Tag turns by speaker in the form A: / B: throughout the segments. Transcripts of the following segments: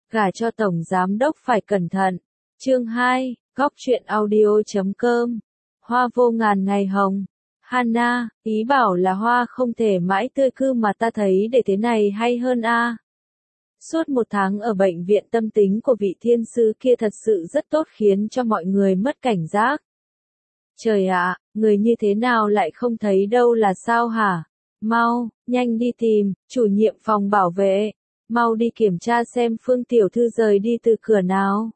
A: Gả cho tổng giám đốc phải cẩn thận. Chương 2, Góc truyện audio.com. Hoa vô ngàn ngày hồng. Hana, ý bảo là hoa không thể mãi tươi cư mà ta thấy để thế này hay hơn a. Suốt 1 tháng ở bệnh viện tâm tính của vị thiên sứ kia thật sự rất tốt khiến cho mọi người mất cảnh giác. Trời ạ, người như thế nào lại không thấy đâu là sao hả? Mau, nhanh đi tìm, chủ nhiệm phòng bảo vệ. Mau đi kiểm tra xem Phương tiểu thư rời đi từ cửa nào.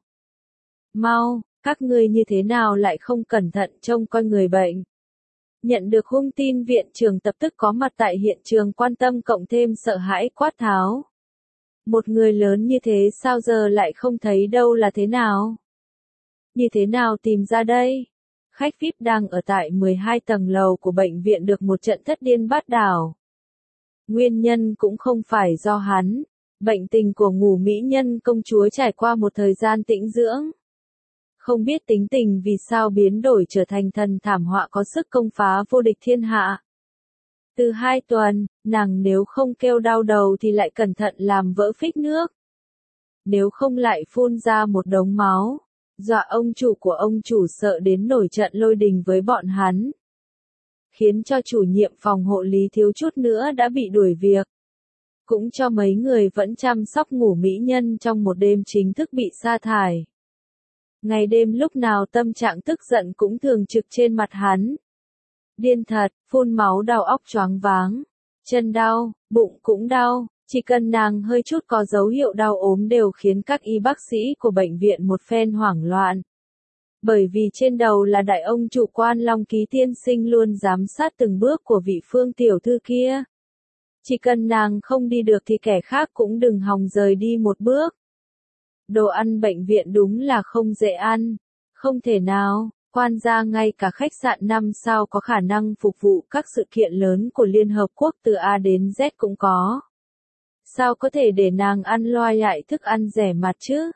A: Mau, các ngươi như thế nào lại không cẩn thận trông coi người bệnh. Nhận được hung tin viện trưởng lập tức có mặt tại hiện trường quan tâm cộng thêm sợ hãi quát tháo. Một người lớn như thế sao giờ lại không thấy đâu là thế nào? Như thế nào tìm ra đây? Khách VIP đang ở tại 12 tầng lầu của bệnh viện được một trận thất điên bát đảo. Nguyên nhân cũng không phải do hắn. Bệnh tình của ngủ mỹ nhân công chúa trải qua một thời gian tĩnh dưỡng. Không biết tính tình vì sao biến đổi trở thành thần thảm họa có sức công phá vô địch thiên hạ. Từ 2 tuần, nàng nếu không kêu đau đầu thì lại cẩn thận làm vỡ phích nước. Nếu không lại phun ra một đống máu, dọa ông chủ của ông chủ sợ đến nổi trận lôi đình với bọn hắn. Khiến cho chủ nhiệm phòng hộ lý thiếu chút nữa đã bị đuổi việc. Cũng cho mấy người vẫn chăm sóc ngủ mỹ nhân trong một đêm chính thức bị sa thải. Ngày đêm lúc nào tâm trạng tức giận cũng thường trực trên mặt hắn. Điên thật, phun máu đầu óc choáng váng, chân đau, bụng cũng đau, chỉ cần nàng hơi chút có dấu hiệu đau ốm đều khiến các y bác sĩ của bệnh viện một phen hoảng loạn. Bởi vì trên đầu là đại ông chủ Quan Long Ký tiên sinh luôn giám sát từng bước của vị Phương tiểu thư kia. Chỉ cần nàng không đi được thì kẻ khác cũng đừng hòng rời đi một bước. Đồ ăn bệnh viện đúng là không dễ ăn. Không thể nào, quan gia ngay cả khách sạn 5 sao có khả năng phục vụ các sự kiện lớn của Liên Hợp Quốc từ A đến Z cũng có. Sao có thể để nàng ăn loài lại thức ăn rẻ mạt chứ?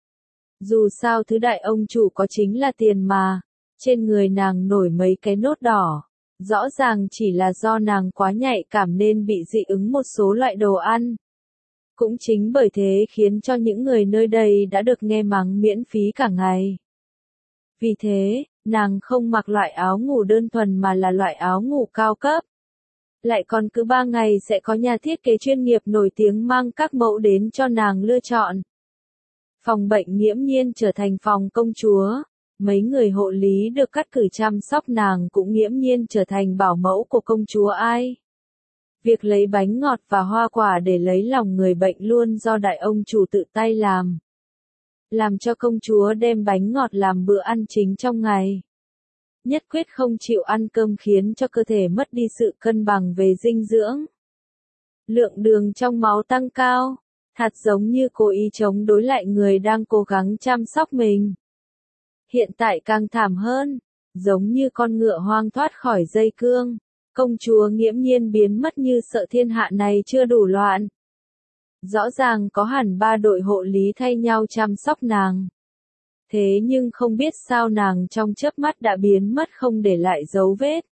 A: Dù sao thứ đại ông chủ có chính là tiền mà. Trên người nàng nổi mấy cái nốt đỏ. Rõ ràng chỉ là do nàng quá nhạy cảm nên bị dị ứng một số loại đồ ăn. Cũng chính bởi thế khiến cho những người nơi đây đã được nghe mắng miễn phí cả ngày. Vì thế, nàng không mặc loại áo ngủ đơn thuần mà là loại áo ngủ cao cấp. Lại còn cứ 3 ngày sẽ có nhà thiết kế chuyên nghiệp nổi tiếng mang các mẫu đến cho nàng lựa chọn. Phòng bệnh nghiễm nhiên trở thành phòng công chúa. Mấy người hộ lý được cắt cử chăm sóc nàng cũng nghiễm nhiên trở thành bảo mẫu của công chúa ai. Việc lấy bánh ngọt và hoa quả để lấy lòng người bệnh luôn do đại ông chủ tự tay làm. Làm cho công chúa đem bánh ngọt làm bữa ăn chính trong ngày. Nhất quyết không chịu ăn cơm khiến cho cơ thể mất đi sự cân bằng về dinh dưỡng. Lượng đường trong máu tăng cao, thật giống như cố ý chống đối lại người đang cố gắng chăm sóc mình. Hiện tại càng thảm hơn, giống như con ngựa hoang thoát khỏi dây cương, công chúa nghiễm nhiên biến mất như sợ thiên hạ này chưa đủ loạn. Rõ ràng có hẳn 3 đội hộ lý thay nhau chăm sóc nàng. Thế nhưng không biết sao nàng trong chớp mắt đã biến mất không để lại dấu vết.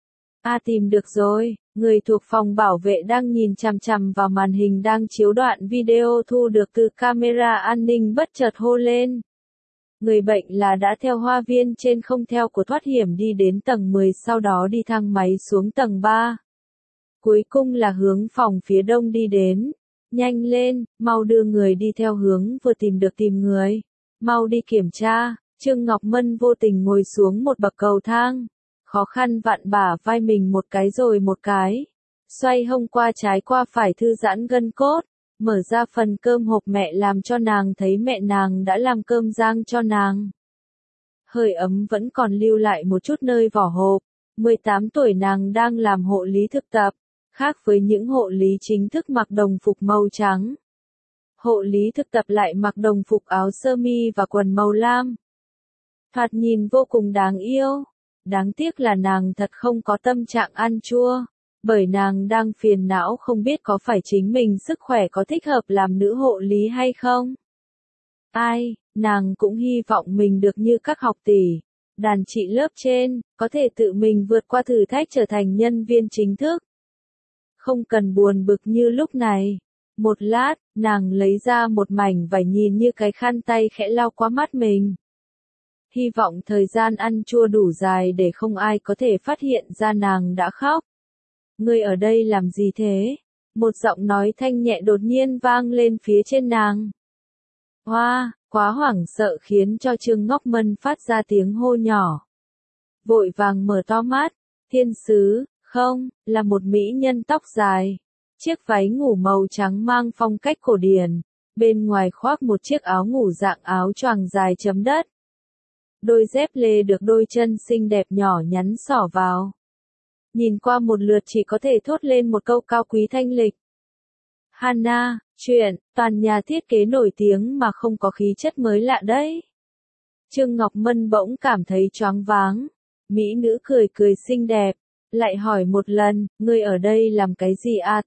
A: Tìm được rồi, người thuộc phòng bảo vệ đang nhìn chằm chằm vào màn hình đang chiếu đoạn video thu được từ camera an ninh bất chợt hô lên. Người bệnh là đã theo hoa viên trên không theo của thoát hiểm đi đến tầng 10 sau đó đi thang máy xuống tầng 3. Cuối cùng là hướng phòng phía đông đi đến. Nhanh lên, mau đưa người đi theo hướng vừa tìm được tìm người. Mau đi kiểm tra, Trương Ngọc Mân vô tình ngồi xuống một bậc cầu thang. Khó khăn vặn bả vai mình một cái rồi một cái. Xoay hông qua trái qua phải thư giãn gân cốt. Mở ra phần cơm hộp mẹ làm cho nàng thấy mẹ nàng đã làm cơm rang cho nàng. Hơi ấm vẫn còn lưu lại một chút nơi vỏ hộp. 18 tuổi nàng đang làm hộ lý thực tập, khác với những hộ lý chính thức mặc đồng phục màu trắng. Hộ lý thực tập lại mặc đồng phục áo sơ mi và quần màu lam. Thoạt nhìn vô cùng đáng yêu. Đáng tiếc là nàng thật không có tâm trạng ăn chua. Bởi nàng đang phiền não không biết có phải chính mình sức khỏe có thích hợp làm nữ hộ lý hay không. Nàng cũng hy vọng mình được như các học tỷ, đàn chị lớp trên, có thể tự mình vượt qua thử thách trở thành nhân viên chính thức. Không cần buồn bực như lúc này. Một lát, nàng lấy ra một mảnh vải nhìn như cái khăn tay khẽ lau qua mắt mình. Hy vọng thời gian ăn chua đủ dài để không ai có thể phát hiện ra nàng đã khóc. Ngươi ở đây làm gì thế? Một giọng nói thanh nhẹ đột nhiên vang lên phía trên nàng. Hoa, quá hoảng sợ khiến cho Trương Ngọc Mân phát ra tiếng hô nhỏ. Vội vàng mở to mắt, thiên sứ, không, là một mỹ nhân tóc dài. Chiếc váy ngủ màu trắng mang phong cách cổ điển, bên ngoài khoác một chiếc áo ngủ dạng áo choàng dài chấm đất. Đôi dép lê được đôi chân xinh đẹp nhỏ nhắn xỏ vào. Nhìn qua một lượt chỉ có thể thốt lên một câu cao quý thanh lịch. Hana, chuyện, toàn nhà thiết kế nổi tiếng mà không có khí chất mới lạ đấy. Trương Ngọc Mân bỗng cảm thấy choáng váng. Mỹ nữ cười cười xinh đẹp, lại hỏi một lần, ngươi ở đây làm cái gì à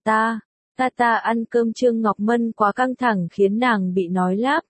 A: ta ăn cơm. Trương Ngọc Mân quá căng thẳng khiến nàng bị nói lắp.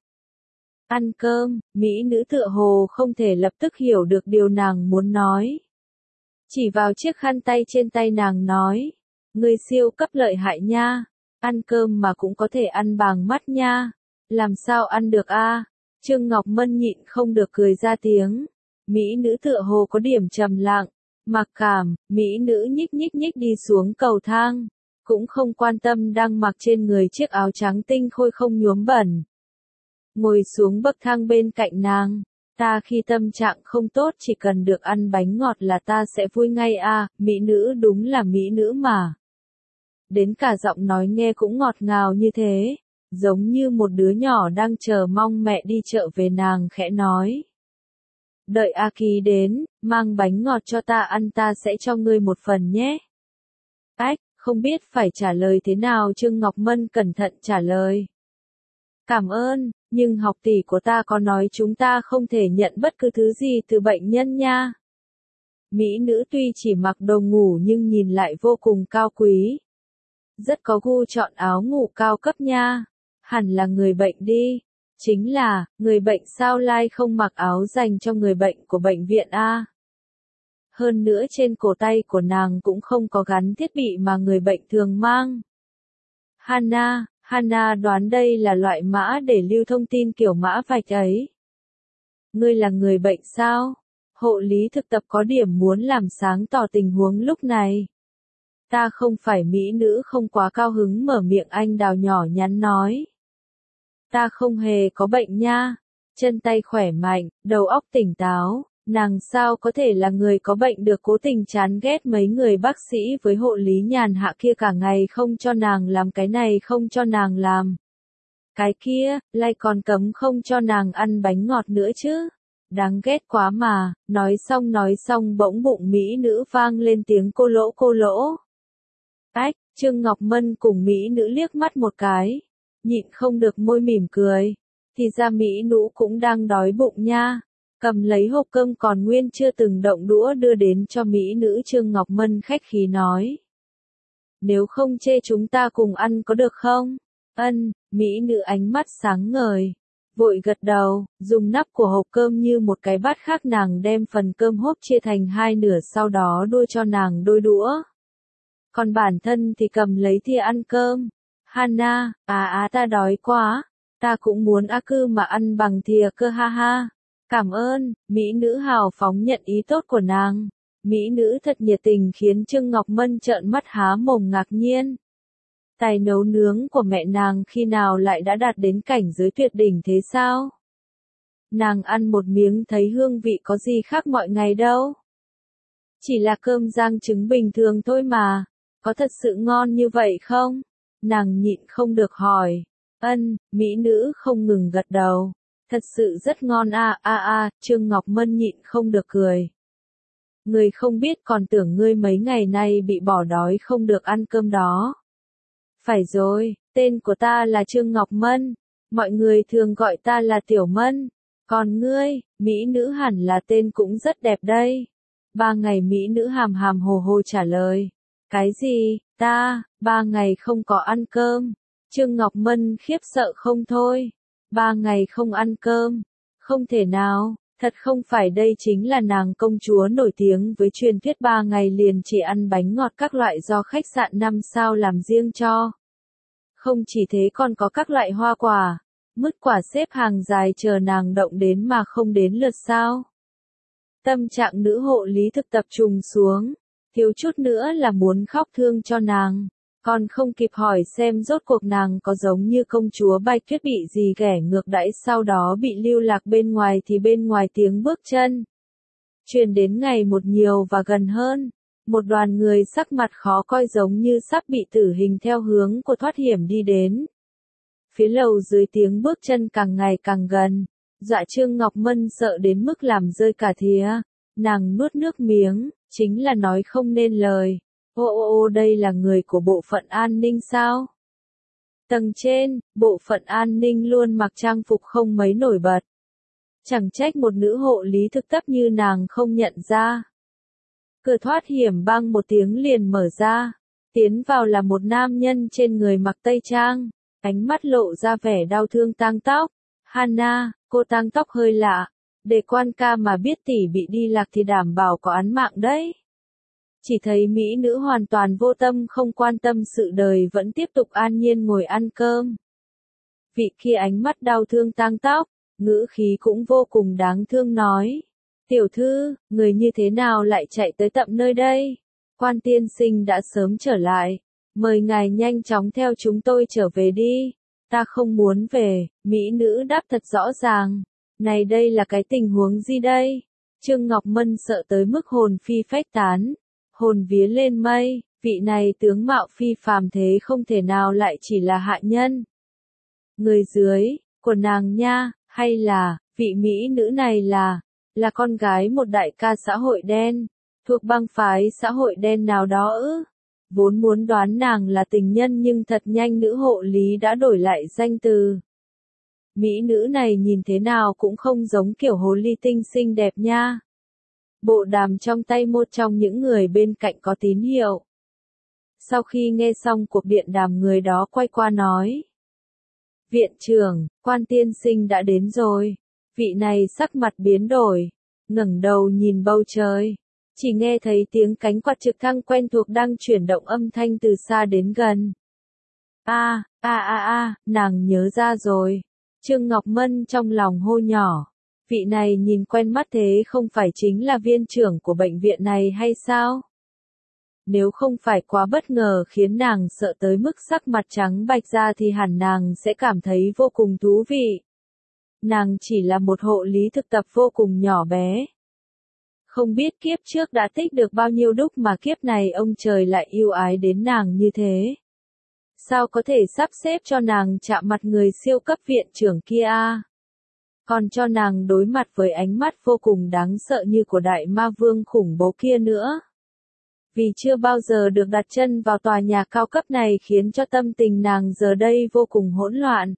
A: Ăn cơm, Mỹ nữ tựa hồ không thể lập tức hiểu được điều nàng muốn nói. Chỉ vào chiếc khăn tay trên tay nàng nói, ngươi siêu cấp lợi hại nha, ăn cơm mà cũng có thể ăn bằng mắt nha, làm sao ăn được a? Trương Ngọc Mân nhịn không được cười ra tiếng. Mỹ nữ tựa hồ có điểm trầm lặng, mặc cảm, mỹ nữ nhích nhích nhích đi xuống cầu thang, cũng không quan tâm đang mặc trên người chiếc áo trắng tinh khôi không nhuốm bẩn. Ngồi xuống bậc thang bên cạnh nàng, ta khi tâm trạng không tốt chỉ cần được ăn bánh ngọt là ta sẽ vui ngay à, mỹ nữ đúng là mỹ nữ mà. Đến cả giọng nói nghe cũng ngọt ngào như thế, giống như một đứa nhỏ đang chờ mong mẹ đi chợ về. Nàng khẽ nói. Đợi A Kỳ đến, mang bánh ngọt cho ta ăn, ta sẽ cho ngươi một phần nhé. Ách, không biết phải trả lời thế nào. Trương Ngọc Mân cẩn thận trả lời. Cảm ơn, nhưng học tỷ của ta có nói chúng ta không thể nhận bất cứ thứ gì từ bệnh nhân nha. Mỹ nữ tuy chỉ mặc đồ ngủ nhưng nhìn lại vô cùng cao quý. Rất có gu chọn áo ngủ cao cấp nha. Hẳn là người bệnh đi. Chính là, người bệnh sao lại không mặc áo dành cho người bệnh của bệnh viện a? Hơn nữa trên cổ tay của nàng cũng không có gắn thiết bị mà người bệnh thường mang. Hana đoán đây là loại mã để lưu thông tin kiểu mã vạch ấy. Ngươi là người bệnh sao? Hộ lý thực tập có điểm muốn làm sáng tỏ tình huống lúc này. Ta không phải mỹ nữ không quá cao hứng mở miệng anh đào nhỏ nhắn nói. Ta không hề có bệnh nha, chân tay khỏe mạnh, đầu óc tỉnh táo, nàng sao có thể là người có bệnh được. Cố Tình chán ghét mấy người bác sĩ với hộ lý nhàn hạ kia cả ngày không cho nàng làm cái này không cho nàng làm cái kia, lại còn cấm không cho nàng ăn bánh ngọt nữa chứ. Đáng ghét quá mà. Nói xong bỗng bụng mỹ nữ vang lên tiếng cô lỗ. Ách, Trương Ngọc Mân cùng mỹ nữ liếc mắt một cái. Nhịn không được môi mỉm cười. Thì ra mỹ nữ cũng đang đói bụng nha. Cầm lấy hộp cơm còn nguyên chưa từng động đũa đưa đến cho mỹ nữ. Trương Ngọc Mân khách khí nói. Nếu không chê chúng ta cùng ăn có được không? Ân, mỹ nữ ánh mắt sáng ngời. Vội gật đầu, dùng nắp của hộp cơm như một cái bát khác. Nàng đem phần cơm hộp chia thành hai nửa sau đó đua cho nàng đôi đũa. Còn bản thân thì cầm lấy thìa ăn cơm. Hana, ta đói quá, ta cũng muốn cư mà ăn bằng thìa cơ ha ha. Cảm ơn, mỹ nữ hào phóng nhận ý tốt của nàng. Mỹ nữ thật nhiệt tình khiến Trương Ngọc Mân trợn mắt há mồm ngạc nhiên. Tài nấu nướng của mẹ nàng khi nào lại đã đạt đến cảnh giới tuyệt đỉnh thế sao? Nàng ăn một miếng thấy hương vị có gì khác mọi ngày đâu. Chỉ là cơm rang trứng bình thường thôi mà, có thật sự ngon như vậy không? Nàng nhịn không được hỏi. Ân, mỹ nữ không ngừng gật đầu. Thật sự rất ngon Trương Ngọc Mân nhịn không được cười. Ngươi không biết còn tưởng ngươi mấy ngày nay bị bỏ đói không được ăn cơm đó. Phải rồi, tên của ta là Trương Ngọc Mân. Mọi người thường gọi ta là Tiểu Mân. Còn ngươi, mỹ nữ hẳn là tên cũng rất đẹp đây. 3 ngày mỹ nữ hàm hàm hồ hồ trả lời. Cái gì, 3 ngày không có ăn cơm. Trương Ngọc Mân khiếp sợ không thôi. 3 ngày không ăn cơm. Không thể nào, thật không phải đây chính là nàng công chúa nổi tiếng với truyền thuyết 3 ngày liền chỉ ăn bánh ngọt các loại do khách sạn 5 sao làm riêng cho. Không chỉ thế còn có các loại hoa quả, mứt quả xếp hàng dài chờ nàng động đến mà không đến lượt sao. Tâm trạng nữ hộ lý thực tập trùng xuống, thiếu chút nữa là muốn khóc thương cho nàng, còn không kịp hỏi xem rốt cuộc nàng có giống như công chúa Bạch Tuyết bị gì ghẻ ngược đãi sau đó bị lưu lạc bên ngoài thì bên ngoài tiếng bước chân truyền đến ngày một nhiều và gần hơn, một đoàn người sắc mặt khó coi giống như sắp bị tử hình theo hướng của thoát hiểm đi đến. Phía lầu dưới tiếng bước chân càng ngày càng gần, dọa Trương Ngọc Mân sợ đến mức làm rơi cả thìa, nàng nuốt nước miếng, chính là nói không nên lời. Ô đây là người của bộ phận an ninh sao? Tầng trên, bộ phận an ninh luôn mặc trang phục không mấy nổi bật. Chẳng trách một nữ hộ lý thực tập như nàng không nhận ra. Cửa thoát hiểm bang một tiếng liền mở ra, tiến vào là một nam nhân trên người mặc tây trang, ánh mắt lộ ra vẻ đau thương tang tóc. Hana, cô tang tóc hơi lạ, để quan ca mà biết tỷ bị đi lạc thì đảm bảo có án mạng đấy. Chỉ thấy mỹ nữ hoàn toàn vô tâm không quan tâm sự đời vẫn tiếp tục an nhiên ngồi ăn cơm. Vị kia ánh mắt đau thương tang tóc, ngữ khí cũng vô cùng đáng thương nói. Tiểu thư, người như thế nào lại chạy tới tận nơi đây? Quan tiên sinh đã sớm trở lại. Mời ngài nhanh chóng theo chúng tôi trở về đi. Ta không muốn về, mỹ nữ đáp thật rõ ràng. Này đây là cái tình huống gì đây? Trương Ngọc Mân sợ tới mức hồn phi phách tán. Hồn vía lên mây, vị này tướng mạo phi phàm thế không thể nào lại chỉ là hạ nhân. Người dưới, của nàng nha, hay là, vị mỹ nữ này là con gái một đại ca xã hội đen, thuộc bang phái xã hội đen nào đó ư? Vốn muốn đoán nàng là tình nhân nhưng thật nhanh nữ hộ lý đã đổi lại danh từ. Mỹ nữ này nhìn thế nào cũng không giống kiểu hồ ly tinh xinh đẹp nha. Bộ đàm trong tay một trong những người bên cạnh có tín hiệu. Sau khi nghe xong cuộc điện đàm người đó quay qua nói. Viện trưởng, quan tiên sinh đã đến rồi. Vị này sắc mặt biến đổi, ngẩng đầu nhìn bầu trời. Chỉ nghe thấy tiếng cánh quạt trực thăng quen thuộc đang chuyển động âm thanh từ xa đến gần. Nàng nhớ ra rồi. Trương Ngọc Mân trong lòng hô nhỏ. Vị này nhìn quen mắt thế không phải chính là viên trưởng của bệnh viện này hay sao? Nếu không phải quá bất ngờ khiến nàng sợ tới mức sắc mặt trắng bạch ra thì hẳn nàng sẽ cảm thấy vô cùng thú vị. Nàng chỉ là một hộ lý thực tập vô cùng nhỏ bé. Không biết kiếp trước đã tích được bao nhiêu đúc mà kiếp này ông trời lại yêu ái đến nàng như thế. Sao có thể sắp xếp cho nàng chạm mặt người siêu cấp viện trưởng kia a? Còn cho nàng đối mặt với ánh mắt vô cùng đáng sợ như của đại ma vương khủng bố kia nữa. Vì chưa bao giờ được đặt chân vào tòa nhà cao cấp này khiến cho tâm tình nàng giờ đây vô cùng hỗn loạn.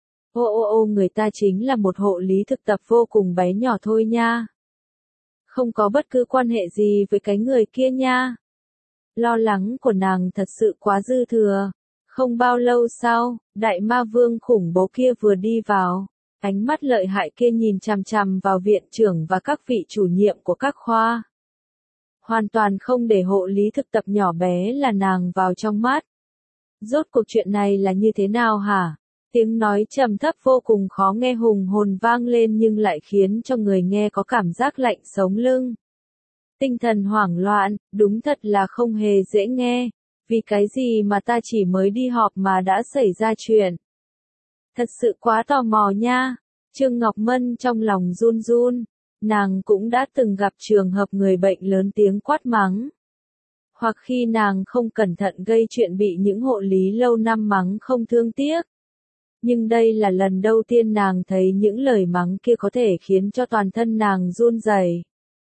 A: Người ta chính là một hộ lý thực tập vô cùng bé nhỏ thôi nha. Không có bất cứ quan hệ gì với cái người kia nha. Lo lắng của nàng thật sự quá dư thừa. Không bao lâu sau, đại ma vương khủng bố kia vừa đi vào. Ánh mắt lợi hại kia nhìn chằm chằm vào viện trưởng và các vị chủ nhiệm của các khoa. Hoàn toàn không để hộ lý thực tập nhỏ bé là nàng vào trong mắt. Rốt cuộc chuyện này là như thế nào hả? Tiếng nói trầm thấp vô cùng khó nghe hùng hồn vang lên nhưng lại khiến cho người nghe có cảm giác lạnh sống lưng. Tinh thần hoảng loạn, đúng thật là không hề dễ nghe. Vì cái gì mà ta chỉ mới đi họp mà đã xảy ra chuyện? Thật sự quá tò mò nha. Trương Ngọc Mân trong lòng run run. Nàng cũng đã từng gặp trường hợp người bệnh lớn tiếng quát mắng. Hoặc khi nàng không cẩn thận gây chuyện bị những hộ lý lâu năm mắng không thương tiếc. Nhưng đây là lần đầu tiên nàng thấy những lời mắng kia có thể khiến cho toàn thân nàng run rẩy.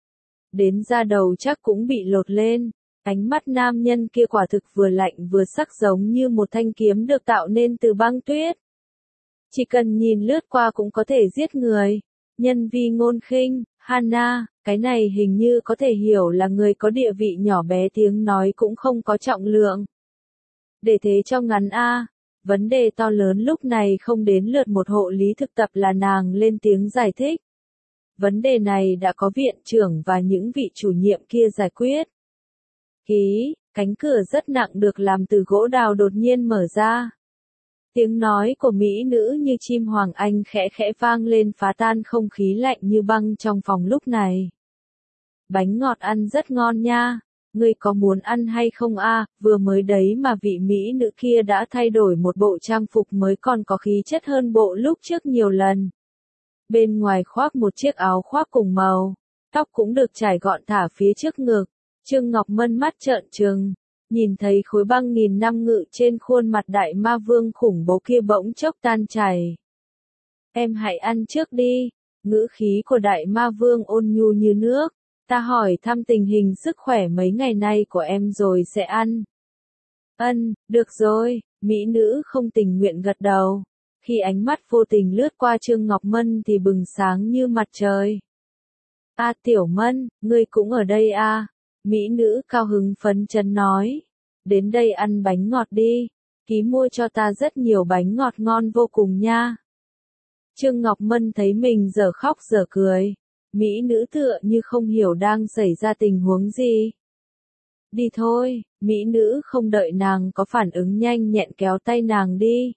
A: Đến da đầu chắc cũng bị lột lên. Ánh mắt nam nhân kia quả thực vừa lạnh vừa sắc giống như một thanh kiếm được tạo nên từ băng tuyết. Chỉ cần nhìn lướt qua cũng có thể giết người. Nhân vi ngôn khinh, Hana, cái này hình như có thể hiểu là người có địa vị nhỏ bé tiếng nói cũng không có trọng lượng. Để thế cho ngắn vấn đề to lớn lúc này không đến lượt một hộ lý thực tập là nàng lên tiếng giải thích. Vấn đề này đã có viện trưởng và những vị chủ nhiệm kia giải quyết. Cánh cửa rất nặng được làm từ gỗ đào đột nhiên mở ra. Tiếng nói của mỹ nữ như chim hoàng anh khẽ khẽ vang lên phá tan không khí lạnh như băng trong phòng lúc này. Bánh ngọt ăn rất ngon nha, ngươi có muốn ăn hay không a? Vừa mới đấy mà vị mỹ nữ kia đã thay đổi một bộ trang phục mới còn có khí chất hơn bộ lúc trước nhiều lần. Bên ngoài khoác một chiếc áo khoác cùng màu, tóc cũng được trải gọn thả phía trước ngực. Trương Ngọc Mân mắt trợn trừng, nhìn thấy khối băng nghìn năm ngự trên khuôn mặt đại ma vương khủng bố kia bỗng chốc tan chảy. Em hãy ăn trước đi, ngữ khí của đại ma vương ôn nhu như nước. Ta hỏi thăm tình hình sức khỏe mấy ngày nay của em rồi sẽ ăn. Được rồi, mỹ nữ không tình nguyện gật đầu. Khi ánh mắt vô tình lướt qua Trương Ngọc Mân thì bừng sáng như mặt trời. A Tiểu Mân, ngươi cũng ở đây à? Mỹ nữ cao hứng phấn chấn nói. Đến đây ăn bánh ngọt đi, ký mua cho ta rất nhiều bánh ngọt ngon vô cùng nha. Trương Ngọc Mân thấy mình dở khóc dở cười. Mỹ nữ tựa như không hiểu đang xảy ra tình huống gì. Đi thôi, mỹ nữ không đợi nàng có phản ứng nhanh nhẹn kéo tay nàng đi.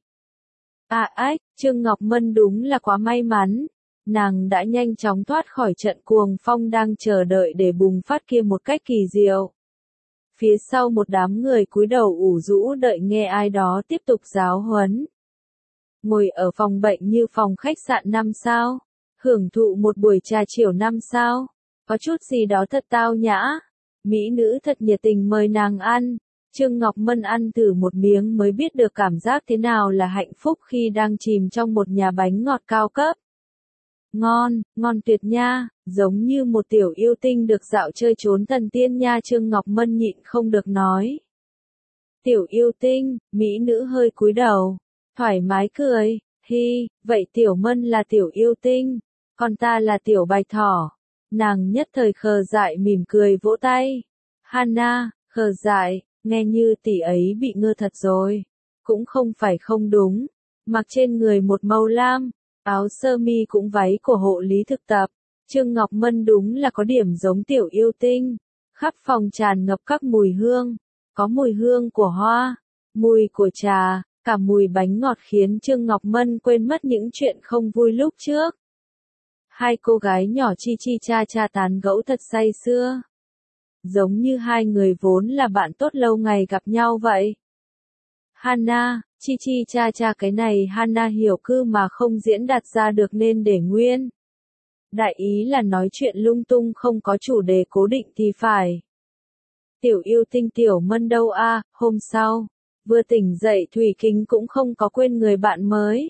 A: Trương Ngọc Mân đúng là quá may mắn. Nàng đã nhanh chóng thoát khỏi trận cuồng phong đang chờ đợi để bùng phát kia một cách kỳ diệu. Phía sau một đám người cúi đầu ủ rũ đợi nghe ai đó tiếp tục giáo huấn. Ngồi ở phòng bệnh như phòng khách sạn 5 sao. Hưởng thụ một buổi trà chiều 5 sao. Có chút gì đó thật tao nhã. Mỹ nữ thật nhiệt tình mời nàng ăn. Trương Ngọc Mân ăn thử một miếng mới biết được cảm giác thế nào là hạnh phúc khi đang chìm trong một nhà bánh ngọt cao cấp. Ngon tuyệt nha, giống như một tiểu yêu tinh được dạo chơi trốn thần tiên nha. Trương Ngọc Mân nhịn không được nói. Tiểu yêu tinh, mỹ nữ hơi cúi đầu, thoải mái cười, hi, vậy Tiểu Mân là tiểu yêu tinh, còn ta là tiểu bạch thỏ. Nàng nhất thời khờ dại mỉm cười vỗ tay. Hana, khờ dại, nghe như tỷ ấy bị ngơ thật rồi. Cũng không phải không đúng, mặc trên người một màu lam. Áo sơ mi cũng váy của hộ lý thực tập. Trương Ngọc Mân đúng là có điểm giống tiểu yêu tinh. Khắp phòng tràn ngập các mùi hương. Có mùi hương của hoa, mùi của trà, cả mùi bánh ngọt khiến Trương Ngọc Mân quên mất những chuyện không vui lúc trước. Hai cô gái nhỏ chi chi cha cha tán gẫu thật say sưa. Giống như hai người vốn là bạn tốt lâu ngày gặp nhau vậy. Hana, chi chi cha cha cái này Hana hiểu cư mà không diễn đạt ra được nên để nguyên. Đại ý là nói chuyện lung tung không có chủ đề cố định thì phải. Tiểu yêu tinh Tiểu Mân đâu a? Hôm sau, vừa tỉnh dậy Thủy Kính cũng không có quên người bạn mới.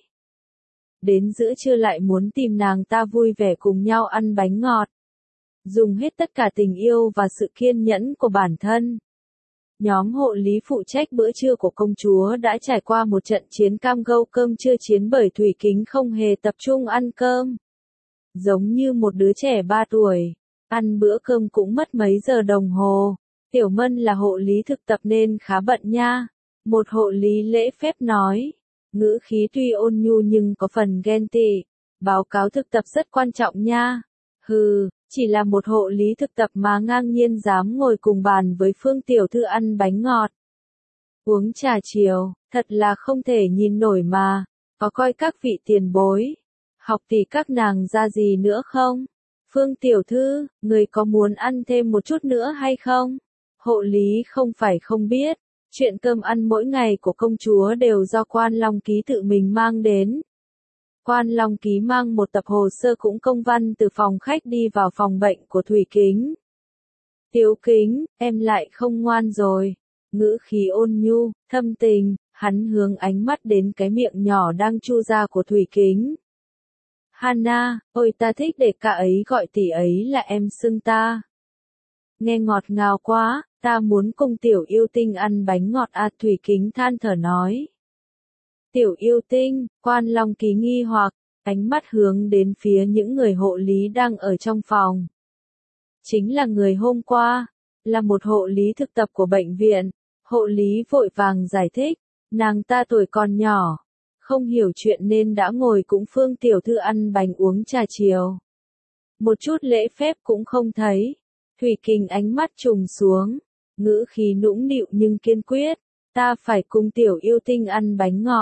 A: Đến giữa trưa lại muốn tìm nàng ta vui vẻ cùng nhau ăn bánh ngọt. Dùng hết tất cả tình yêu và sự kiên nhẫn của bản thân. Nhóm hộ lý phụ trách bữa trưa của công chúa đã trải qua một trận chiến cam go cơm trưa chiến bởi Thủy Kính không hề tập trung ăn cơm. Giống như một đứa trẻ 3 tuổi, ăn bữa cơm cũng mất mấy giờ đồng hồ. Tiểu Mân là hộ lý thực tập nên khá bận nha. Một hộ lý lễ phép nói. Ngữ khí tuy ôn nhu nhưng có phần ghen tị. Báo cáo thực tập rất quan trọng nha. Hừ, chỉ là một hộ lý thực tập mà ngang nhiên dám ngồi cùng bàn với Phương tiểu thư ăn bánh ngọt. Uống trà chiều, thật là không thể nhìn nổi mà. Có coi các vị tiền bối. Học thì các nàng ra gì nữa không? Phương tiểu thư, người có muốn ăn thêm một chút nữa hay không? Hộ lý không phải không biết, chuyện cơm ăn mỗi ngày của công chúa đều do Quan Long Ký tự mình mang đến. Quan Long Ký mang một tập hồ sơ cũng công văn từ phòng khách đi vào phòng bệnh của Thủy Kính. Tiểu Kính, em lại không ngoan rồi. Ngữ khí ôn nhu, thâm tình, hắn hướng ánh mắt đến cái miệng nhỏ đang chu ra của Thủy Kính. Hana, ôi ta thích để cả ấy gọi tỷ ấy là em xưng ta. Nghe ngọt ngào quá, ta muốn cùng tiểu yêu tinh ăn bánh ngọt à, Thủy Kính than thở nói. Tiểu yêu tinh, Quan Long Ký nghi hoặc, ánh mắt hướng đến phía những người hộ lý đang ở trong phòng. Chính là người hôm qua, là một hộ lý thực tập của bệnh viện. Hộ lý vội vàng giải thích, nàng ta tuổi còn nhỏ, không hiểu chuyện nên đã ngồi cùng Phương tiểu thư ăn bánh uống trà chiều. Một chút lễ phép cũng không thấy. Thủy Kính ánh mắt trùng xuống, ngữ khí nũng nịu nhưng kiên quyết, ta phải cùng tiểu yêu tinh ăn bánh ngọt.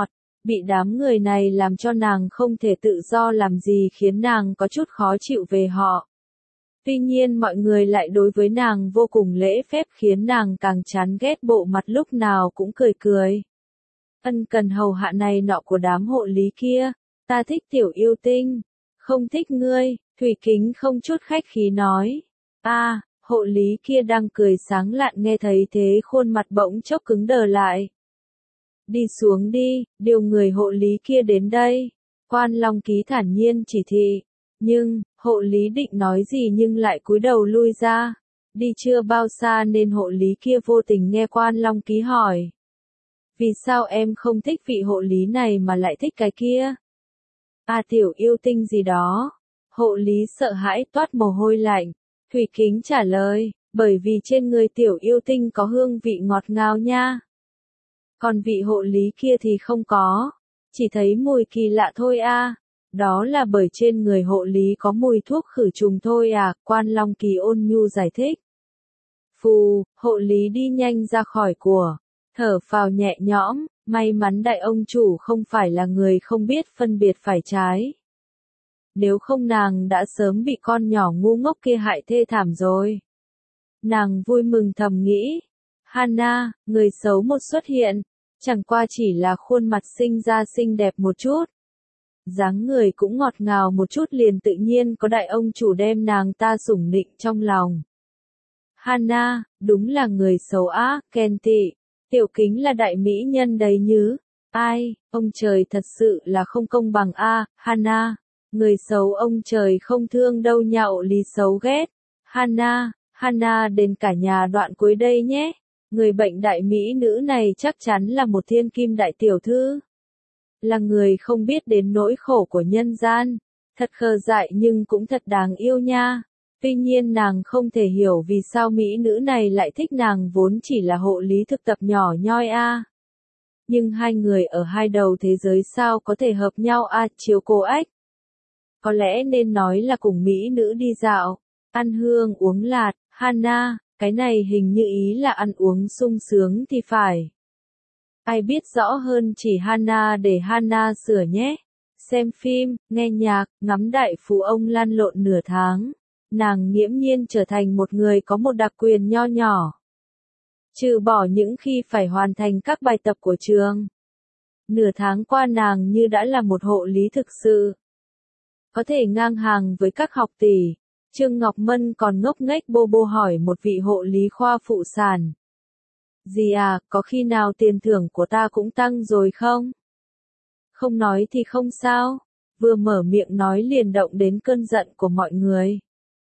A: Bị đám người này làm cho nàng không thể tự do làm gì khiến nàng có chút khó chịu về họ. Tuy nhiên mọi người lại đối với nàng vô cùng lễ phép khiến nàng càng chán ghét bộ mặt lúc nào cũng cười cười. Ân cần hầu hạ này nọ của đám hộ lý kia, ta thích Tiểu Yêu Tinh, không thích ngươi, Thủy Kính không chút khách khí nói. Hộ lý kia đang cười sáng lạn nghe thấy thế khuôn mặt bỗng chốc cứng đờ lại. Đi xuống đi, điều người hộ lý kia đến đây. Quan Long Ký thản nhiên chỉ thị. Nhưng, hộ lý định nói gì nhưng lại cúi đầu lui ra. Đi chưa bao xa nên hộ lý kia vô tình nghe Quan Long Ký hỏi. Vì sao em không thích vị hộ lý này mà lại thích cái kia? Tiểu Yêu Tinh gì đó. Hộ lý sợ hãi toát mồ hôi lạnh. Thủy Kính trả lời, bởi vì trên người Tiểu Yêu Tinh có hương vị ngọt ngào nha. Còn vị hộ lý kia thì không có, chỉ thấy mùi kỳ lạ thôi à. Đó là bởi trên người hộ lý có mùi thuốc khử trùng thôi à, Quan Long Kỳ ôn nhu giải thích. Phù, hộ lý đi nhanh ra khỏi của, thở phào nhẹ nhõm, may mắn đại ông chủ không phải là người không biết phân biệt phải trái. Nếu không nàng đã sớm bị con nhỏ ngu ngốc kia hại thê thảm rồi. Nàng vui mừng thầm nghĩ. Hana, người xấu một xuất hiện, chẳng qua chỉ là khuôn mặt sinh ra xinh đẹp một chút. Dáng người cũng ngọt ngào một chút liền tự nhiên có đại ông chủ đem nàng ta sủng nịnh trong lòng. Hana, đúng là người xấu á, khen tị. Tiểu Kính là đại mỹ nhân đấy nhứ. Ai, ông trời thật sự là không công bằng a, Hana. Người xấu ông trời không thương đâu nhạo lý xấu ghét. Hana đến cả nhà đoạn cuối đây nhé. Người bệnh đại mỹ nữ này chắc chắn là một thiên kim đại tiểu thư. Là người không biết đến nỗi khổ của nhân gian. Thật khờ dại nhưng cũng thật đáng yêu nha. Tuy nhiên nàng không thể hiểu vì sao mỹ nữ này lại thích nàng vốn chỉ là hộ lý thực tập nhỏ nhoi a. Nhưng hai người ở hai đầu thế giới sao có thể hợp nhau a, Chiếu Cô Ách. Có lẽ nên nói là cùng mỹ nữ đi dạo, ăn hương uống lạt, Hana, cái này hình như ý là ăn uống sung sướng thì phải. Ai biết rõ hơn chỉ Hana để Hana sửa nhé. Xem phim, nghe nhạc, ngắm đại phú ông lăn lộn nửa tháng. Nàng nghiễm nhiên trở thành một người có một đặc quyền nho nhỏ. Trừ bỏ những khi phải hoàn thành các bài tập của trường. Nửa tháng qua nàng như đã là một hộ lý thực sự. Có thể ngang hàng với các học tỷ. Trương Ngọc Mân còn ngốc nghếch bô bô hỏi một vị hộ lý khoa phụ sản. Dì à, có khi nào tiền thưởng của ta cũng tăng rồi không? Không nói thì không sao. Vừa mở miệng nói liền động đến cơn giận của mọi người.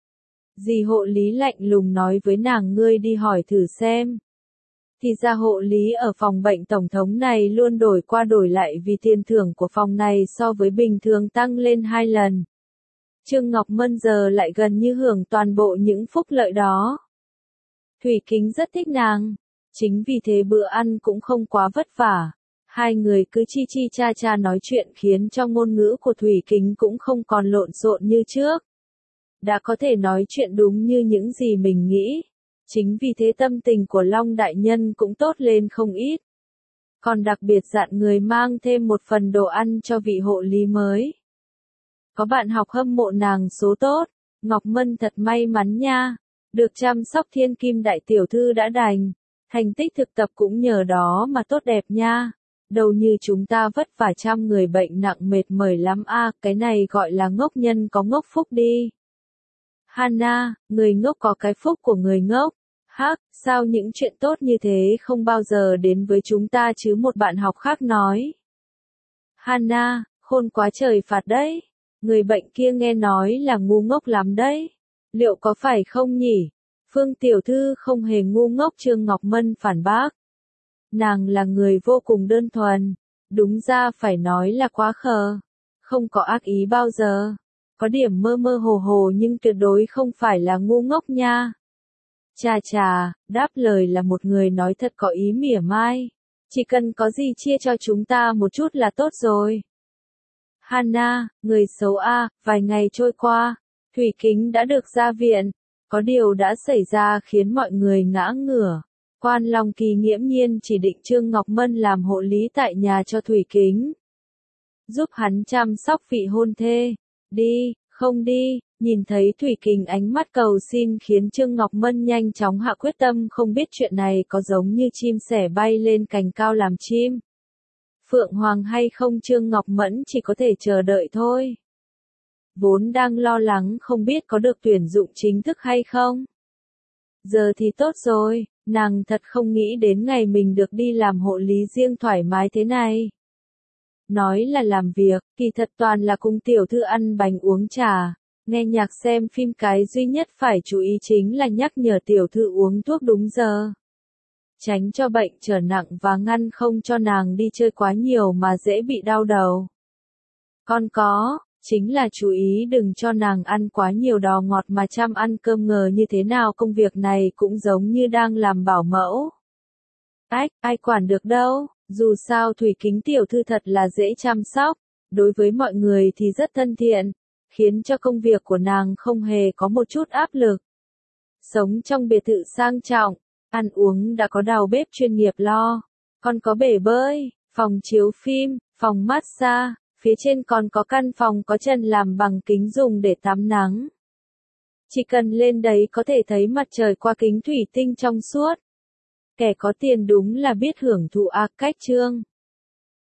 A: Dì hộ lý lạnh lùng nói với nàng ngươi đi hỏi thử xem. Thì ra hộ lý ở phòng bệnh tổng thống này luôn đổi qua đổi lại vì tiền thưởng của phòng này so với bình thường tăng lên 2 lần. Trương Ngọc Mân giờ lại gần như hưởng toàn bộ những phúc lợi đó. Thủy Kính rất thích nàng. Chính vì thế bữa ăn cũng không quá vất vả. Hai người cứ chi chi cha cha nói chuyện khiến cho ngôn ngữ của Thủy Kính cũng không còn lộn xộn như trước. Đã có thể nói chuyện đúng như những gì mình nghĩ. Chính vì thế tâm tình của Long Đại Nhân cũng tốt lên không ít. Còn đặc biệt dặn người mang thêm một phần đồ ăn cho vị hộ lý mới. Có bạn học hâm mộ nàng số tốt. Ngọc Mân thật may mắn nha. Được chăm sóc thiên kim đại tiểu thư đã đành. Thành tích thực tập cũng nhờ đó mà tốt đẹp nha. Đâu như chúng ta vất vả chăm người bệnh nặng mệt mỏi lắm a, cái này gọi là ngốc nhân có ngốc phúc đi. Hana, người ngốc có cái phúc của người ngốc. Hắc, sao những chuyện tốt như thế không bao giờ đến với chúng ta chứ, một bạn học khác nói. Hana, khôn quá trời phạt đấy. Người bệnh kia nghe nói là ngu ngốc lắm đấy. Liệu có phải không nhỉ? Phương tiểu thư không hề ngu ngốc, Trương Ngọc Mân phản bác. Nàng là người vô cùng đơn thuần. Đúng ra phải nói là quá khờ. Không có ác ý bao giờ. Có điểm mơ mơ hồ hồ nhưng tuyệt đối không phải là ngu ngốc nha. Chà chà, đáp lời là một người nói thật có ý mỉa mai. Chỉ cần có gì chia cho chúng ta một chút là tốt rồi. Hana, người xấu a, vài ngày trôi qua, Thủy Kính đã được ra viện. Có điều đã xảy ra khiến mọi người ngã ngửa. Quan Long Kỳ nghiễm nhiên chỉ định Trương Ngọc Mân làm hộ lý tại nhà cho Thủy Kính. giúp hắn chăm sóc vị hôn thê. Đi, không đi, nhìn thấy Thủy Kình ánh mắt cầu xin khiến Trương Ngọc Mân nhanh chóng hạ quyết tâm không biết chuyện này có giống như chim sẻ bay lên cành cao làm chim. Phượng Hoàng hay không Trương Ngọc Mẫn chỉ có thể chờ đợi thôi. Vốn đang lo lắng không biết có được tuyển dụng chính thức hay không. Giờ thì tốt rồi, nàng thật không nghĩ đến ngày mình được đi làm hộ lý riêng thoải mái thế này. Nói là làm việc, kỳ thật toàn là cùng tiểu thư ăn bánh uống trà, nghe nhạc xem phim, cái duy nhất phải chú ý chính là nhắc nhở tiểu thư uống thuốc đúng giờ. Tránh cho bệnh trở nặng và ngăn không cho nàng đi chơi quá nhiều mà dễ bị đau đầu. Còn chính là chú ý đừng cho nàng ăn quá nhiều đò ngọt mà chăm ăn cơm, ngờ như thế nào công việc này cũng giống như đang làm bảo mẫu. Ai quản được đâu, dù sao Thủy Kính tiểu thư thật là dễ chăm sóc, đối với mọi người thì rất thân thiện, khiến cho công việc của nàng không hề có một chút áp lực. Sống trong biệt thự sang trọng, ăn uống đã có đầu bếp chuyên nghiệp lo, còn có bể bơi, phòng chiếu phim, phòng massage. Phía trên còn có căn phòng có chân làm bằng kính dùng để tắm nắng. Chỉ cần lên đấy có thể thấy mặt trời qua kính thủy tinh trong suốt. Kẻ có tiền đúng là biết hưởng thụ cách Trương